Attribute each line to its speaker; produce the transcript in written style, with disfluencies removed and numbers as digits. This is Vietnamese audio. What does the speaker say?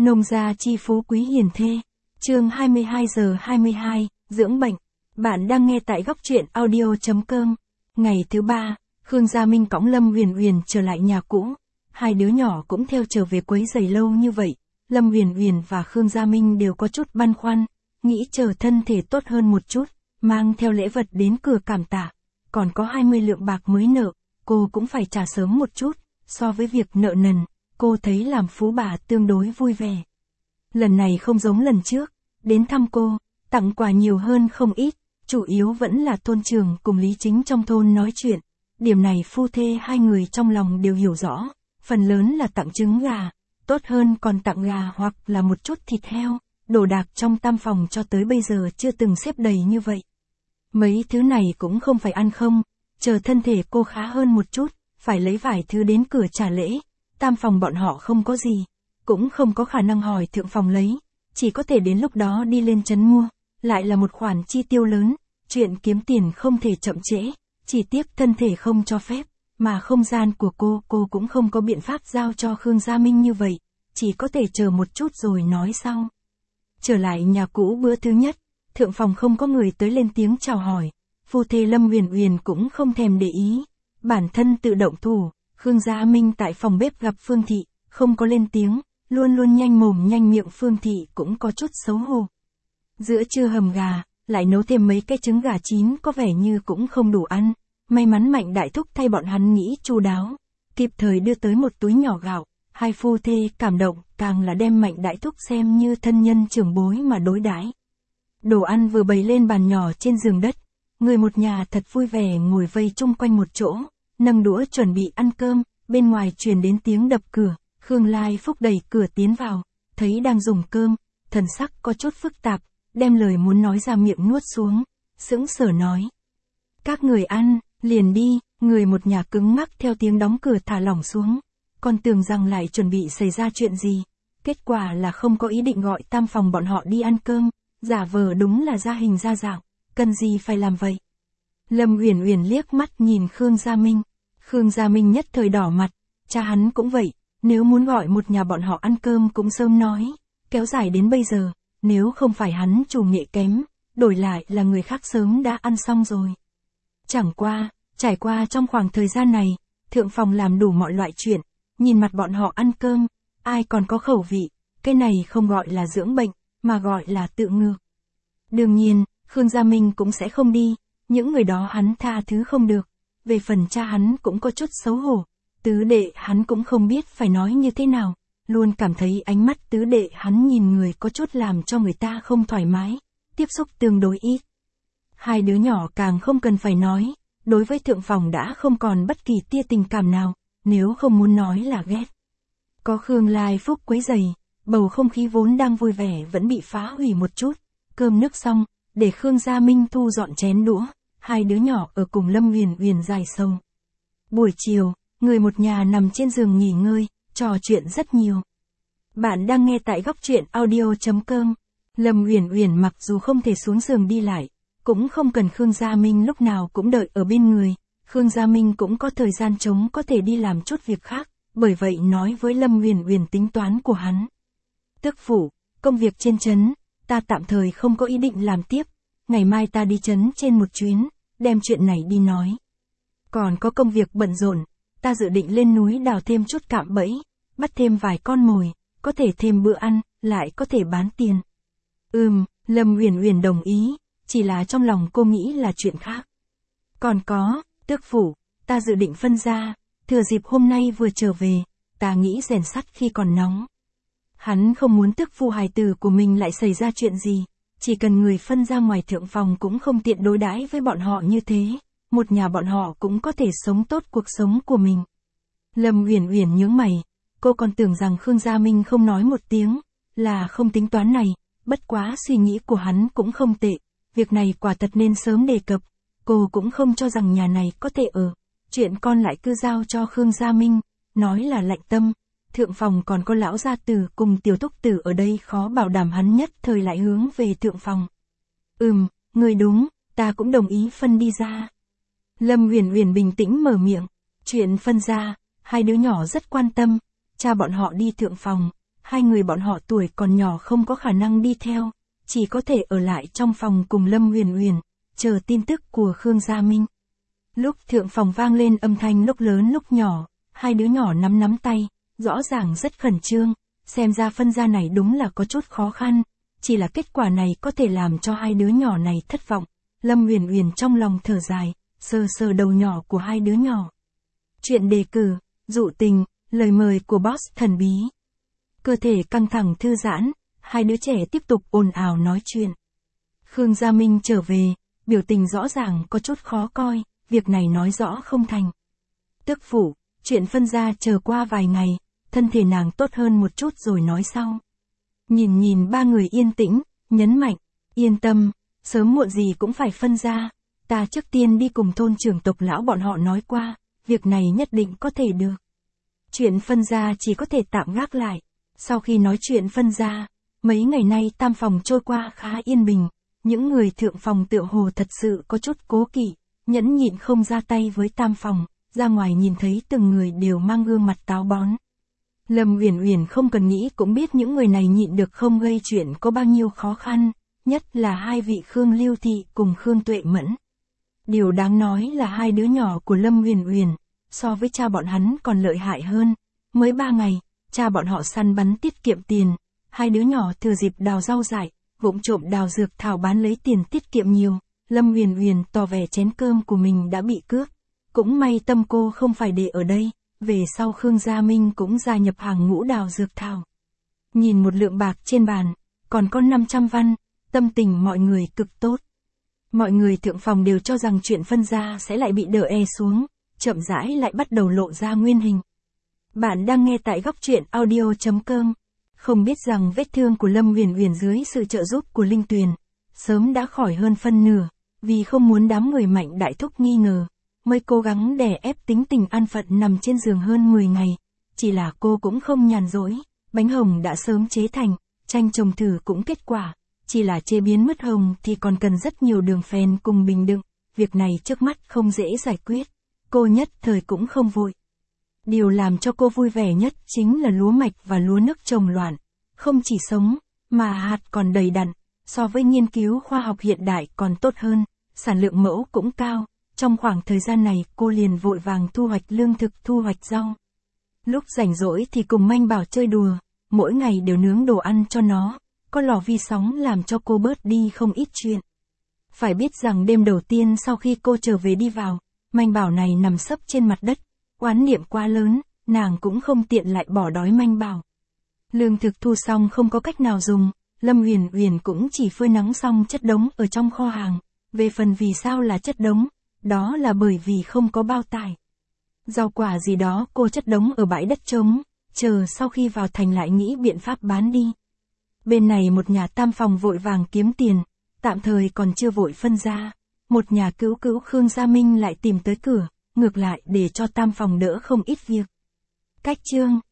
Speaker 1: Nông gia chi phú quý hiền thê. Chương 22:22, dưỡng bệnh. Bạn đang nghe tại góc truyện audio.com. Ngày thứ 3, Khương Gia Minh cõng Lâm Huyền Huyền trở lại nhà cũ. Hai đứa nhỏ cũng theo trở về quấy rầy lâu như vậy. Lâm Huyền Huyền và Khương Gia Minh đều có chút băn khoăn, nghĩ chờ thân thể tốt hơn một chút, mang theo lễ vật đến cửa cảm tạ. Còn có 20 lượng bạc mới nợ, cô cũng phải trả sớm một chút, so với việc nợ nần. Cô thấy làm phú bà tương đối vui vẻ. Lần này không giống lần trước, đến thăm cô, tặng quà nhiều hơn không ít, chủ yếu vẫn là thôn trưởng cùng Lý Chính trong thôn nói chuyện. Điểm này phu thê hai người trong lòng đều hiểu rõ, phần lớn là tặng trứng gà, tốt hơn còn tặng gà hoặc là một chút thịt heo, đồ đạc trong tam phòng cho tới bây giờ chưa từng xếp đầy như vậy. Mấy thứ này cũng không phải ăn không, chờ thân thể cô khá hơn một chút, phải lấy vài thứ đến cửa trả lễ. Tam phòng bọn họ không có gì, cũng không có khả năng hỏi thượng phòng lấy, chỉ có thể đến lúc đó đi lên trấn mua, lại là một khoản chi tiêu lớn, chuyện kiếm tiền không thể chậm trễ, chỉ tiếc thân thể không cho phép, mà không gian của cô cũng không có biện pháp giao cho Khương Gia Minh như vậy, chỉ có thể chờ một chút rồi nói sau. Trở lại nhà cũ bữa thứ nhất, thượng phòng không có người tới lên tiếng chào hỏi, phu thê Lâm Huyền Huyền cũng không thèm để ý, bản thân tự động thủ. Khương Gia Minh tại phòng bếp gặp Phương Thị, không có lên tiếng, luôn luôn nhanh mồm nhanh miệng. Phương Thị cũng có chút xấu hổ. Giữa trưa hầm gà, lại nấu thêm mấy cái trứng gà chín có vẻ như cũng không đủ ăn. May mắn Mạnh Đại Thúc thay bọn hắn nghĩ chu đáo, kịp thời đưa tới một túi nhỏ gạo. Hai phu thê cảm động, càng là đem Mạnh Đại Thúc xem như thân nhân trưởng bối mà đối đãi. Đồ ăn vừa bày lên bàn nhỏ trên giường đất, người một nhà thật vui vẻ ngồi vây chung quanh một chỗ. Nâng đũa chuẩn bị ăn cơm, bên ngoài truyền đến tiếng đập cửa, Khương Lai Phúc đẩy cửa tiến vào, thấy đang dùng cơm, thần sắc có chút phức tạp, đem lời muốn nói ra miệng nuốt xuống, sững sờ nói. Các người ăn, liền đi, người một nhà cứng ngắc theo tiếng đóng cửa thả lỏng xuống, còn tưởng rằng lại chuẩn bị xảy ra chuyện gì, kết quả là không có ý định gọi tam phòng bọn họ đi ăn cơm, giả vờ đúng là ra hình ra dạng, cần gì phải làm vậy. Lâm Huyền Huyền liếc mắt nhìn Khương Gia Minh. Khương Gia Minh nhất thời đỏ mặt, cha hắn cũng vậy, nếu muốn gọi một nhà bọn họ ăn cơm cũng sớm nói, kéo dài đến bây giờ, nếu không phải hắn chủ nghệ kém, đổi lại là người khác sớm đã ăn xong rồi. Chẳng qua, trải qua trong khoảng thời gian này, thượng phòng làm đủ mọi loại chuyện, nhìn mặt bọn họ ăn cơm, ai còn có khẩu vị, cái này không gọi là dưỡng bệnh, mà gọi là tự ngược. Đương nhiên, Khương Gia Minh cũng sẽ không đi, những người đó hắn tha thứ không được. Về phần cha hắn cũng có chút xấu hổ, tứ đệ hắn cũng không biết phải nói như thế nào, luôn cảm thấy ánh mắt tứ đệ hắn nhìn người có chút làm cho người ta không thoải mái, tiếp xúc tương đối ít. Hai đứa nhỏ càng không cần phải nói, đối với thượng phòng đã không còn bất kỳ tia tình cảm nào, nếu không muốn nói là ghét. Có Khương Lai Phúc quấy rầy, bầu không khí vốn đang vui vẻ vẫn bị phá hủy một chút, cơm nước xong, để Khương Gia Minh thu dọn chén đũa. Hai đứa nhỏ ở cùng Lâm Huyền Huyền dài sâu. Buổi chiều, người một nhà nằm trên giường nghỉ ngơi, trò chuyện rất nhiều. Bạn đang nghe tại góc truyện audio.com. Lâm Huyền Huyền mặc dù không thể xuống giường đi lại, cũng không cần Khương Gia Minh lúc nào cũng đợi ở bên người. Khương Gia Minh cũng có thời gian trống có thể đi làm chút việc khác, bởi vậy nói với Lâm Huyền Huyền tính toán của hắn. Tước phủ, công việc trên trấn, ta tạm thời không có ý định làm tiếp. Ngày mai ta đi trấn trên một chuyến, đem chuyện này đi nói. Còn có công việc bận rộn, ta dự định lên núi đào thêm chút cạm bẫy, bắt thêm vài con mồi, có thể thêm bữa ăn, lại có thể bán tiền. Lâm Huyền Huyền đồng ý, chỉ là trong lòng cô nghĩ là chuyện khác. Còn có, tước phủ, ta dự định phân ra, thừa dịp hôm nay vừa trở về, ta nghĩ rèn sắt khi còn nóng. Hắn không muốn tước phu hài tử của mình lại xảy ra chuyện gì. Chỉ cần người phân ra ngoài thượng phòng cũng không tiện đối đãi với bọn họ như thế, một nhà bọn họ cũng có thể sống tốt cuộc sống của mình. Lâm Huyền Huyền nhướng mày, cô còn tưởng rằng Khương Gia Minh không nói một tiếng, là không tính toán này, bất quá suy nghĩ của hắn cũng không tệ, việc này quả thật nên sớm đề cập, cô cũng không cho rằng nhà này có thể ở, chuyện con lại cứ giao cho Khương Gia Minh, nói là lạnh tâm. Thượng phòng còn có lão gia tử cùng tiểu thúc tử ở đây khó bảo đảm hắn nhất thời lại hướng về thượng phòng. Người đúng, ta cũng đồng ý phân đi ra. Lâm Huyền Huyền bình tĩnh mở miệng, chuyện phân ra, hai đứa nhỏ rất quan tâm, cha bọn họ đi thượng phòng, hai người bọn họ tuổi còn nhỏ không có khả năng đi theo, chỉ có thể ở lại trong phòng cùng Lâm Huyền Huyền, chờ tin tức của Khương Gia Minh. Lúc thượng phòng vang lên âm thanh lúc lớn lúc nhỏ, hai đứa nhỏ nắm tay, rõ ràng rất khẩn trương, xem ra phân gia này đúng là có chút khó khăn, chỉ là kết quả này có thể làm cho hai đứa nhỏ này thất vọng. Lâm Huyền Huyền trong lòng thở dài, sờ đầu nhỏ của hai đứa nhỏ. Chuyện đề cử, dụ tình, lời mời của boss thần bí. Cơ thể căng thẳng thư giãn, hai đứa trẻ tiếp tục ồn ào nói chuyện. Khương Gia Minh trở về, biểu tình rõ ràng có chút khó coi, việc này nói rõ không thành. Tức phụ, chuyện phân gia chờ qua vài ngày, thân thể nàng tốt hơn một chút rồi nói sau. Nhìn ba người yên tĩnh, nhấn mạnh, yên tâm, sớm muộn gì cũng phải phân gia, ta trước tiên đi cùng thôn trưởng tộc lão bọn họ nói qua, việc này nhất định có thể được. Chuyện phân gia chỉ có thể tạm gác lại. Sau khi nói chuyện phân gia, mấy ngày nay tam phòng trôi qua khá yên bình, những người thượng phòng tựa hồ thật sự có chút cố kỵ, nhẫn nhịn không ra tay với tam phòng, ra ngoài nhìn thấy từng người đều mang gương mặt táo bón. Lâm Uyển Uyển không cần nghĩ cũng biết những người này nhịn được không gây chuyện có bao nhiêu khó khăn, nhất là hai vị Khương Lưu Thị cùng Khương Tuệ Mẫn. Điều đáng nói là hai đứa nhỏ của Lâm Uyển Uyển, so với cha bọn hắn còn lợi hại hơn, mới 3 ngày, cha bọn họ săn bắn tiết kiệm tiền, hai đứa nhỏ thừa dịp đào rau dại, vụng trộm đào dược thảo bán lấy tiền tiết kiệm nhiều. Lâm Uyển Uyển tỏ vẻ chén cơm của mình đã bị cướp, cũng may tâm cô không phải để ở đây, về sau Khương Gia Minh cũng gia nhập hàng ngũ đào dược thảo. Nhìn một lượng bạc trên bàn, còn có 500 văn, tâm tình mọi người cực tốt. Mọi người thượng phòng đều cho rằng chuyện phân gia sẽ lại bị đè xuống, chậm rãi lại bắt đầu lộ ra nguyên hình. Bạn đang nghe tại góc truyện audio.com. Không biết rằng vết thương của Lâm Uyển Uyển dưới sự trợ giúp của Linh Tuyền, sớm đã khỏi hơn phân nửa, vì không muốn đám người Mạnh đại thúc nghi ngờ, mới cố gắng đè ép tính tình an phận nằm trên giường hơn 10 ngày. Chỉ là cô cũng không nhàn rỗi, bánh hồng đã sớm chế thành, chanh trồng thử cũng kết quả, chỉ là chế biến mứt hồng thì còn cần rất nhiều đường phèn cùng bình đựng, việc này trước mắt không dễ giải quyết, cô nhất thời cũng không vội. Điều làm cho cô vui vẻ nhất chính là lúa mạch và lúa nước trồng loạn, không chỉ sống, mà hạt còn đầy đặn, so với nghiên cứu khoa học hiện đại còn tốt hơn, sản lượng mẫu cũng cao. Trong khoảng thời gian này cô liền vội vàng thu hoạch lương thực, thu hoạch rau. Lúc rảnh rỗi thì cùng Manh Bảo chơi đùa, mỗi ngày đều nướng đồ ăn cho nó, có lò vi sóng làm cho cô bớt đi không ít chuyện. Phải biết rằng đêm đầu tiên sau khi cô trở về đi vào, Manh Bảo này nằm sấp trên mặt đất, oán niệm quá lớn, nàng cũng không tiện lại bỏ đói Manh Bảo. Lương thực thu xong không có cách nào dùng, Lâm Uyển Uyển cũng chỉ phơi nắng xong chất đống ở trong kho hàng. Về phần vì sao là chất đống, đó là bởi vì không có bao tải. Rau quả gì đó cô chất đống ở bãi đất trống, chờ sau khi vào thành lại nghĩ biện pháp bán đi. Bên này một nhà tam phòng vội vàng kiếm tiền, tạm thời còn chưa vội phân ra. Một nhà cứu Khương Gia Minh lại tìm tới cửa, ngược lại để cho tam phòng đỡ không ít việc. Cách chương